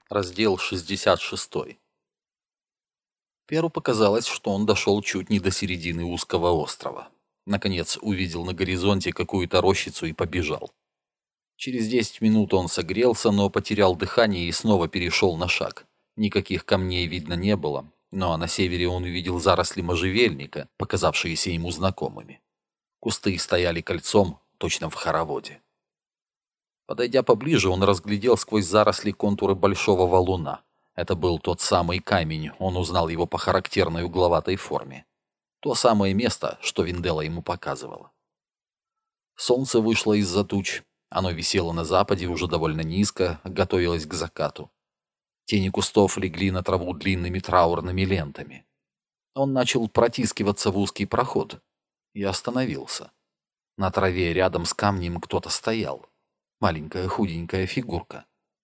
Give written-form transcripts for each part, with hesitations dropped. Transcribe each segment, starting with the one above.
Раздел 66. Перу показалось, что он дошел чуть не до середины узкого острова. Наконец увидел на горизонте какую-то рощицу и побежал. Через 10 минут он согрелся, но потерял дыхание и снова перешел на шаг. Никаких камней видно не было, но на севере он увидел заросли можжевельника, показавшиеся ему знакомыми. Кусты стояли кольцом, точно в хороводе. Подойдя поближе, он разглядел сквозь заросли контуры большого валуна. Это был тот самый камень, он узнал его по характерной угловатой форме. То самое место, что Виндела ему показывала. Солнце вышло из-за туч. Оно висело на западе уже довольно низко, готовилось к закату. Тени кустов легли на траву длинными траурными лентами. Он начал протискиваться в узкий проход и остановился. На траве рядом с камнем кто-то стоял. Маленькая худенькая фигурка.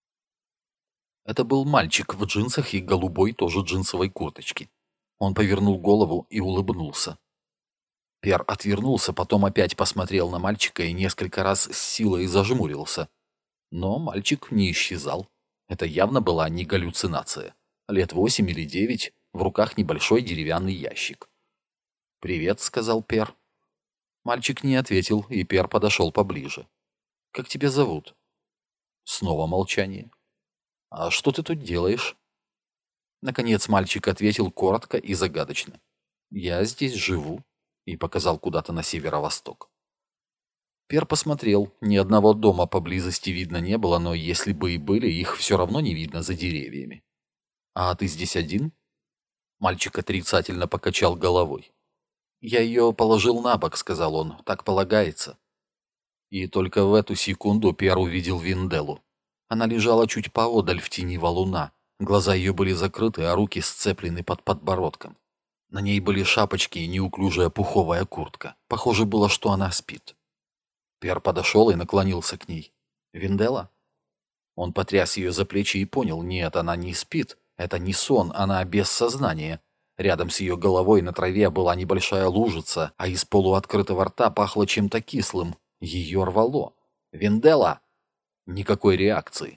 Это был мальчик в джинсах и голубой тоже джинсовой курточке. Он повернул голову и улыбнулся. Пер отвернулся, потом опять посмотрел на мальчика и несколько раз с силой зажмурился. Но мальчик не исчезал. Это явно была не галлюцинация. Лет 8 или 9, в руках небольшой деревянный ящик. «Привет», — сказал Пер. Мальчик не ответил, и Пер подошел поближе. «Как тебя зовут?» Снова молчание. «А что ты тут делаешь?» Наконец мальчик ответил коротко и загадочно. «Я здесь живу», и показал куда-то на северо-восток. Пер посмотрел. Ни одного дома поблизости видно не было, но если бы и были, их все равно не видно за деревьями. «А ты здесь один?» Мальчик отрицательно покачал головой. «Я ее положил на бок», — сказал он. «Так полагается». И только в эту секунду Пер увидел Винделу. Она лежала чуть поодаль в тени валуна. Глаза ее были закрыты, а руки сцеплены под подбородком. На ней были шапочки и неуклюжая пуховая куртка. Похоже было, что она спит. Пер подошел и наклонился к ней. «Виндела?» Он потряс ее за плечи и понял, нет, она не спит. Это не сон, она без сознания. Рядом с ее головой на траве была небольшая лужица, а из полуоткрытого рта пахло чем-то кислым. Ее рвало. «Виндела!» Никакой реакции.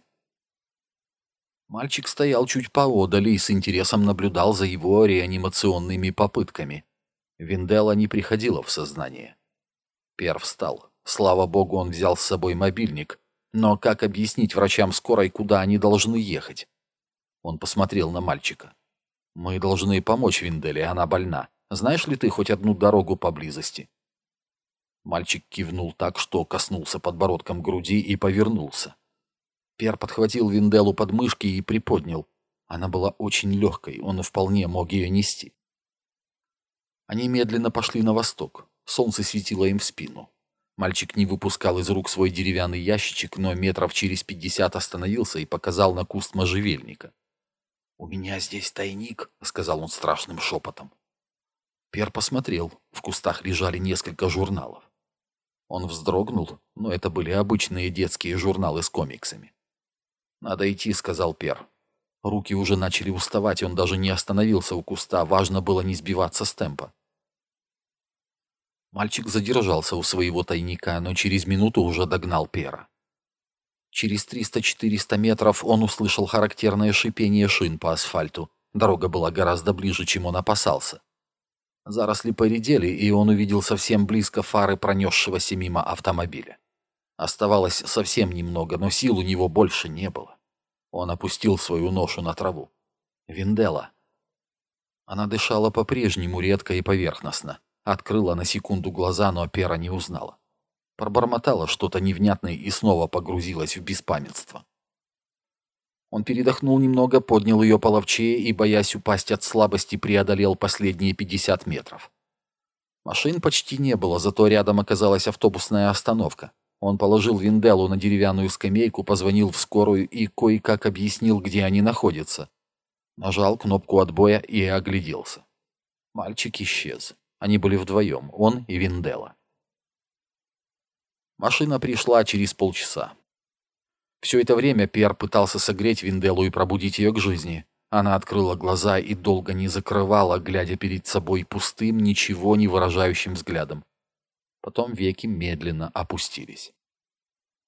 Мальчик стоял чуть поодаль и с интересом наблюдал за его реанимационными попытками. Виндела не приходила в сознание. Пер встал. Слава богу, он взял с собой мобильник. Но как объяснить врачам скорой, куда они должны ехать? Он посмотрел на мальчика. «Мы должны помочь Винделе, она больна. Знаешь ли ты хоть одну дорогу поблизости?» Мальчик кивнул так, что коснулся подбородком груди и повернулся. Пер подхватил Винделу под мышки и приподнял. Она была очень легкой, он вполне мог ее нести. Они медленно пошли на восток. Солнце светило им в спину. Мальчик не выпускал из рук свой деревянный ящичек, но метров через 50 остановился и показал на куст можжевельника. «У меня здесь тайник», — сказал он страшным шепотом. Пер посмотрел. В кустах лежали несколько журналов. Он вздрогнул, но это были обычные детские журналы с комиксами. «Надо идти», — сказал Пер. Руки уже начали уставать, он даже не остановился у куста, важно было не сбиваться с темпа. Мальчик задержался у своего тайника, но через минуту уже догнал Пера. Через 300-400 метров он услышал характерное шипение шин по асфальту. Дорога была гораздо ближе, чем он опасался. Заросли поредели, и он увидел совсем близко фары пронесшегося мимо автомобиля. Оставалось совсем немного, но сил у него больше не было. Он опустил свою ношу на траву. «Виндела». Она дышала по-прежнему редко и поверхностно. Открыла на секунду глаза, но Пера не узнала. Пробормотала что-то невнятное и снова погрузилась в беспамятство. Он передохнул немного, поднял ее половчее и, боясь упасть от слабости, преодолел последние 50 метров. Машин почти не было, зато рядом оказалась автобусная остановка. Он положил Винделу на деревянную скамейку, позвонил в скорую и кое-как объяснил, где они находятся. Нажал кнопку отбоя и огляделся. Мальчик исчез. Они были вдвоем, он и Виндела. Машина пришла через полчаса. Все это время Пер пытался согреть Винделу и пробудить ее к жизни. Она открыла глаза и долго не закрывала, глядя перед собой пустым, ничего не выражающим взглядом. Потом веки медленно опустились.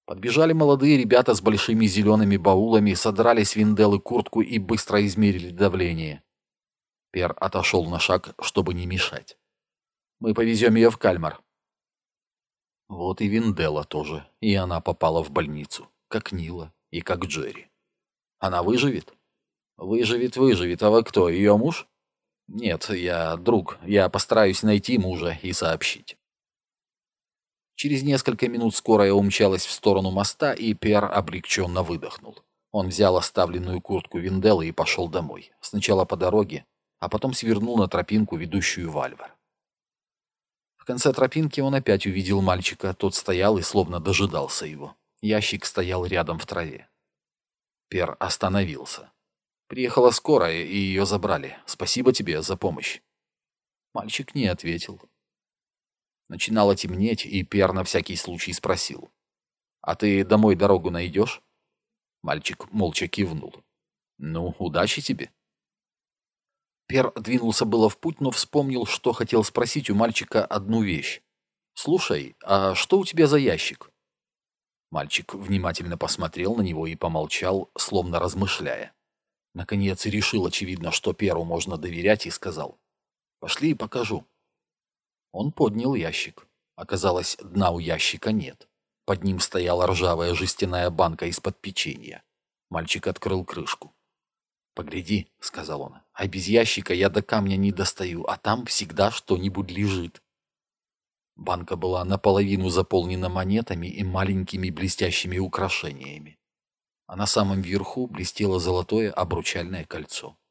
Подбежали молодые ребята с большими зелеными баулами, содрали с Винделлы куртку и быстро измерили давление. Пер отошел на шаг, чтобы не мешать. «Мы повезем ее в Кальмар». Вот и Винделла тоже, и она попала в больницу, как Нила и как Джерри. Она выживет? Выживет, а вы кто, ее муж? Нет, я друг, я постараюсь найти мужа и сообщить. Через несколько минут скорая умчалась в сторону моста, и Пер облегченно выдохнул. Он взял оставленную куртку Винделлы и пошел домой. Сначала по дороге, а потом свернул на тропинку, ведущую в Альвар. В конце тропинки он опять увидел мальчика. Тот стоял и словно дожидался его. Ящик стоял рядом в траве. Пер остановился. «Приехала скорая, и ее забрали. Спасибо тебе за помощь». Мальчик не ответил. Начинало темнеть, и Пер на всякий случай спросил: «А ты домой дорогу найдешь?» Мальчик молча кивнул. «Ну, удачи тебе». Пер двинулся было в путь, но вспомнил, что хотел спросить у мальчика одну вещь. «Слушай, а что у тебя за ящик?» Мальчик внимательно посмотрел на него и помолчал, словно размышляя. Наконец решил, очевидно, что Перу можно доверять, и сказал: «Пошли и покажу». Он поднял ящик. Оказалось, дна у ящика нет. Под ним стояла ржавая жестяная банка из-под печенья. Мальчик открыл крышку. «Погляди», — сказал он, — «а без ящика я до камня не достаю, а там всегда что-нибудь лежит». Банка была наполовину заполнена монетами и маленькими блестящими украшениями. А на самом верху блестело золотое обручальное кольцо.